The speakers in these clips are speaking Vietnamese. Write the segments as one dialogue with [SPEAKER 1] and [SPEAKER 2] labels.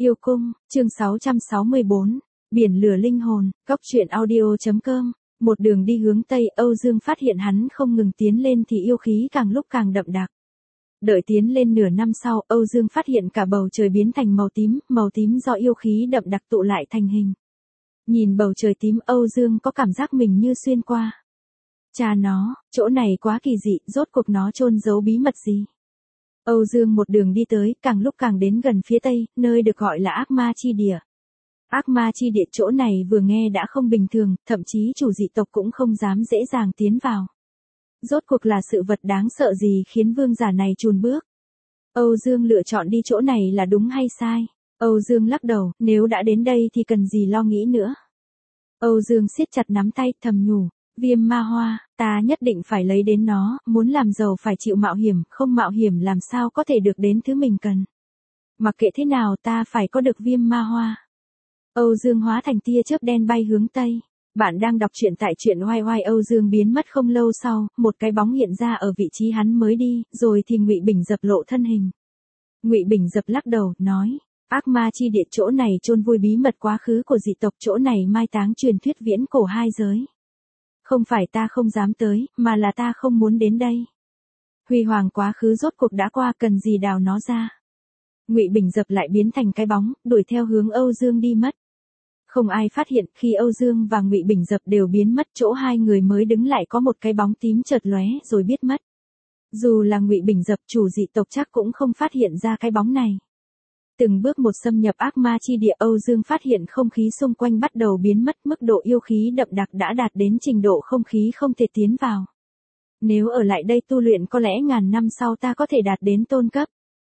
[SPEAKER 1] Yêu cung, chương 664, biển lửa linh hồn, góc truyện audio.com. Một đường đi hướng Tây, Âu Dương phát hiện hắn không ngừng tiến lên thì yêu khí càng lúc càng đậm đặc. Đợi tiến lên nửa năm sau, Âu Dương phát hiện cả bầu trời biến thành màu tím do yêu khí đậm đặc tụ lại thành hình. Nhìn bầu trời tím, Âu Dương có cảm giác mình như xuyên qua. Cha nó, chỗ này quá kỳ dị, rốt cuộc nó chôn giấu bí mật gì? Âu Dương một đường đi tới, càng lúc càng đến gần phía Tây, nơi được gọi là ác ma chi địa. Ác ma chi địa chỗ này vừa nghe đã không bình thường, thậm chí chủ dị tộc cũng không dám dễ dàng tiến vào. Rốt cuộc là sự vật đáng sợ gì khiến vương giả này chùn bước? Âu Dương lựa chọn đi chỗ này là đúng hay sai? Âu Dương lắc đầu, nếu đã đến đây thì cần gì lo nghĩ nữa. Âu Dương siết chặt nắm tay, thầm nhủ, viêm ma hoa, ta nhất định phải lấy đến nó, muốn làm giàu phải chịu mạo hiểm, không mạo hiểm làm sao có thể được đến thứ mình cần. Mặc kệ thế nào ta phải có được viêm ma hoa. Âu Dương hóa thành tia chớp đen bay hướng Tây. Bạn đang đọc truyện tại truyện oai oai. Âu Dương biến mất không lâu sau, một cái bóng hiện ra ở vị trí hắn mới đi, rồi thì Ngụy Bình Dập lộ thân hình. Ngụy Bình Dập lắc đầu, nói, ác ma chi địa chỗ này chôn vùi bí mật quá khứ của dị tộc, chỗ này mai táng truyền thuyết viễn cổ hai giới. Không phải ta không dám tới, mà là ta không muốn đến đây. Huy hoàng quá khứ rốt cuộc đã qua, cần gì đào nó ra. Ngụy Bình Dập lại biến thành cái bóng, đuổi theo hướng Âu Dương đi mất. Không ai phát hiện, khi Âu Dương và Ngụy Bình Dập đều biến mất, chỗ hai người mới đứng lại có một cái bóng tím chợt lóe rồi biết mất. Dù là Ngụy Bình Dập chủ dị tộc chắc cũng không phát hiện ra cái bóng này. Từng bước một xâm nhập ác ma chi địa, Âu Dương phát hiện không khí xung quanh bắt đầu biến mất, mức độ yêu khí đậm đặc đã đạt đến trình độ không khí không thể tiến vào. Nếu ở lại đây tu luyện có lẽ ngàn năm sau ta có thể đạt đến tôn cấp.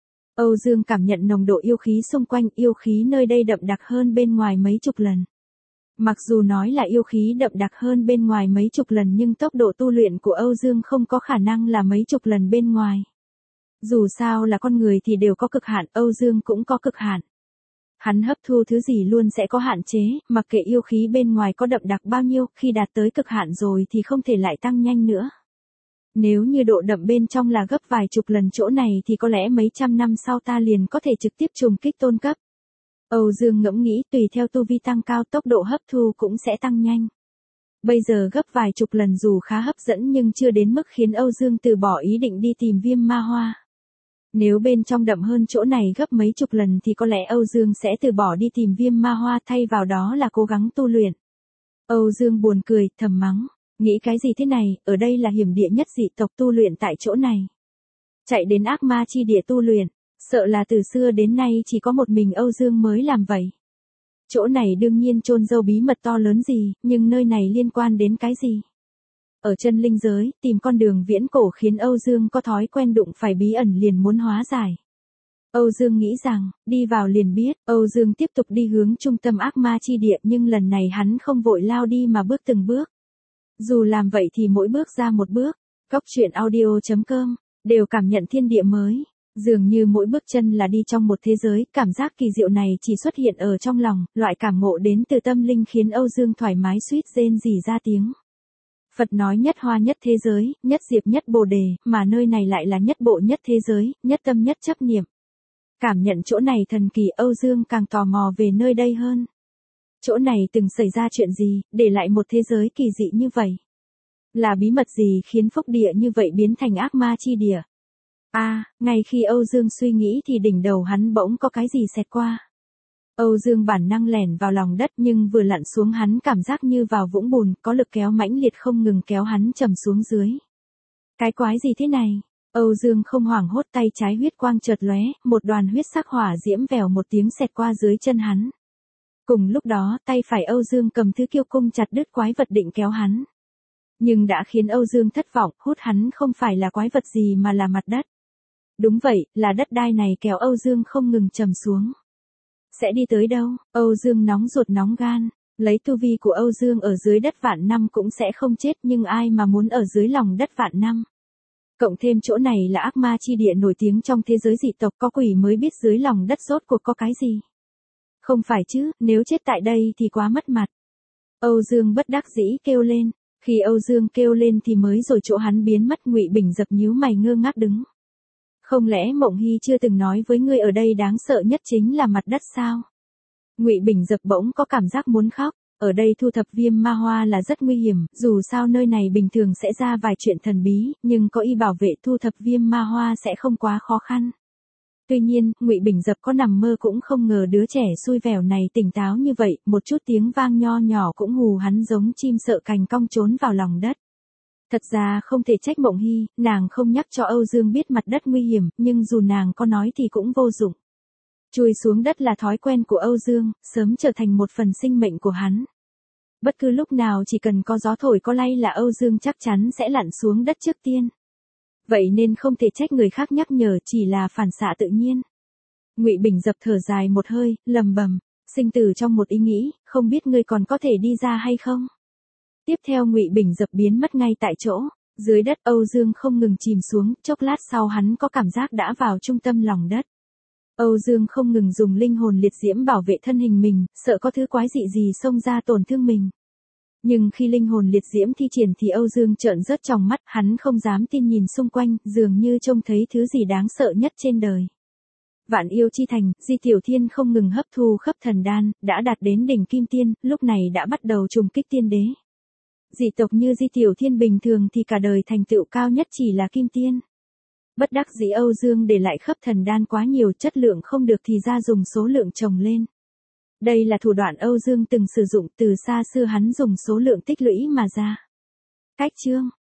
[SPEAKER 1] Âu Dương cảm nhận nồng độ yêu khí xung quanh, yêu khí nơi đây đậm đặc hơn bên ngoài mấy chục lần. Mặc dù nói là yêu khí đậm đặc hơn bên ngoài mấy chục lần nhưng tốc độ tu luyện của Âu Dương không có khả năng là mấy chục lần bên ngoài. Dù sao là con người thì đều có cực hạn, Âu Dương cũng có cực hạn. Hắn hấp thu thứ gì luôn sẽ có hạn chế, mặc kệ yêu khí bên ngoài có đậm đặc bao nhiêu, khi đạt tới cực hạn rồi thì không thể lại tăng nhanh nữa. Nếu như độ đậm bên trong là gấp vài chục lần chỗ này thì có lẽ mấy trăm năm sau ta liền có thể trực tiếp trùng kích tôn cấp. Âu Dương ngẫm nghĩ, tùy theo tu vi tăng cao tốc độ hấp thu cũng sẽ tăng nhanh. Bây giờ gấp vài chục lần dù khá hấp dẫn nhưng chưa đến mức khiến Âu Dương từ bỏ ý định đi tìm viêm ma hoa. Nếu bên trong đậm hơn chỗ này gấp mấy chục lần thì có lẽ Âu Dương sẽ từ bỏ đi tìm viêm ma hoa, thay vào đó là cố gắng tu luyện. Âu Dương buồn cười, thầm mắng, nghĩ cái gì thế này, ở đây là hiểm địa nhất, dị tộc tu luyện tại chỗ này. Chạy đến ác ma chi địa tu luyện, sợ là từ xưa đến nay chỉ có một mình Âu Dương mới làm vậy. Chỗ này đương nhiên chôn giấu bí mật to lớn gì, nhưng nơi này liên quan đến cái gì? Ở chân linh giới, tìm con đường viễn cổ khiến Âu Dương có thói quen đụng phải bí ẩn liền muốn hóa giải. Âu Dương nghĩ rằng, đi vào liền biết, Âu Dương tiếp tục đi hướng trung tâm ác ma chi địa nhưng lần này hắn không vội lao đi mà bước từng bước. Dù làm vậy thì mỗi bước ra một bước, góc truyện audio.com, đều cảm nhận thiên địa mới. Dường như mỗi bước chân là đi trong một thế giới, cảm giác kỳ diệu này chỉ xuất hiện ở trong lòng, loại cảm ngộ đến từ tâm linh khiến Âu Dương thoải mái suýt rên rỉ ra tiếng. Phật nói nhất hoa nhất thế giới, nhất diệp nhất bồ đề, mà nơi này lại là nhất bộ nhất thế giới, nhất tâm nhất chấp niệm. Cảm nhận chỗ này thần kỳ, Âu Dương càng tò mò về nơi đây hơn. Chỗ này từng xảy ra chuyện gì, để lại một thế giới kỳ dị như vậy? Là bí mật gì khiến phúc địa như vậy biến thành ác ma chi địa? Ngay khi Âu Dương suy nghĩ thì đỉnh đầu hắn bỗng có cái gì xẹt qua. Âu Dương bản năng lẻn vào lòng đất nhưng vừa lặn xuống hắn cảm giác như vào vũng bùn, có lực kéo mãnh liệt không ngừng kéo hắn trầm xuống dưới. Cái quái gì thế này? Âu Dương không hoảng hốt, tay trái huyết quang chợt lóe, một đoàn huyết sắc hỏa diễm vèo một tiếng xẹt qua dưới chân hắn. Cùng lúc đó, tay phải Âu Dương cầm thứ kiêu cung chặt đứt quái vật định kéo hắn. Nhưng đã khiến Âu Dương thất vọng, hút hắn không phải là quái vật gì mà là mặt đất. Đúng vậy, là đất đai này kéo Âu Dương không ngừng trầm xuống. Sẽ đi tới đâu? Âu Dương nóng ruột nóng gan, lấy tu vi của Âu Dương ở dưới đất vạn năm cũng sẽ không chết nhưng ai mà muốn ở dưới lòng đất vạn năm. Cộng thêm chỗ này là ác ma chi địa nổi tiếng trong thế giới dị tộc, có quỷ mới biết dưới lòng đất rốt cuộc có cái gì. Không phải chứ, nếu chết tại đây thì quá mất mặt. Âu Dương bất đắc dĩ kêu lên, khi Âu Dương kêu lên thì mới rồi chỗ hắn biến mất. Ngụy Bình Dập nhíu mày ngơ ngác đứng. Không lẽ Mộng Hy chưa từng nói với ngươi ở đây đáng sợ nhất chính là mặt đất sao? Ngụy Bình Dập bỗng có cảm giác muốn khóc. Ở đây thu thập viêm ma hoa là rất nguy hiểm, dù sao nơi này bình thường sẽ ra vài chuyện thần bí, nhưng có y bảo vệ thu thập viêm ma hoa sẽ không quá khó khăn. Tuy nhiên, Ngụy Bình Dập có nằm mơ cũng không ngờ đứa trẻ xui vẻo này tỉnh táo như vậy, một chút tiếng vang nho nhỏ cũng hù hắn giống chim sợ cành cong trốn vào lòng đất. Thật ra không thể trách Mộng Hy, nàng không nhắc cho Âu Dương biết mặt đất nguy hiểm, nhưng dù nàng có nói thì cũng vô dụng. Chui xuống đất là thói quen của Âu Dương, sớm trở thành một phần sinh mệnh của hắn. Bất cứ lúc nào chỉ cần có gió thổi có lay là Âu Dương chắc chắn sẽ lặn xuống đất trước tiên. Vậy nên không thể trách người khác nhắc nhở, chỉ là phản xạ tự nhiên. Ngụy Bình Dập thở dài một hơi, lầm bầm, sinh tử trong một ý nghĩ, không biết ngươi còn có thể đi ra hay không. Tiếp theo Ngụy Bình Dập biến mất ngay tại chỗ. Dưới đất Âu Dương không ngừng chìm xuống, chốc lát sau hắn có cảm giác đã vào trung tâm lòng đất. Âu Dương không ngừng dùng linh hồn liệt diễm bảo vệ thân hình mình, sợ có thứ quái dị gì xông ra tổn thương mình. Nhưng khi linh hồn liệt diễm thi triển thì Âu Dương trợn rớt tròng mắt, hắn không dám tin nhìn xung quanh, dường như trông thấy thứ gì đáng sợ nhất trên đời. Vạn yêu chi thành, Di Tiểu Thiên không ngừng hấp thu khắp thần đan, đã đạt đến đỉnh kim tiên, lúc này đã bắt đầu trùng kích tiên đế. Dị tộc như Di Tiểu Thiên bình thường thì cả đời thành tựu cao nhất chỉ là kim tiên. Bất đắc dĩ Âu Dương để lại khắp thần đan quá nhiều, chất lượng không được thì ra dùng số lượng trồng lên. Đây là thủ đoạn Âu Dương từng sử dụng, từ xa xưa hắn dùng số lượng tích lũy mà ra. Cách chương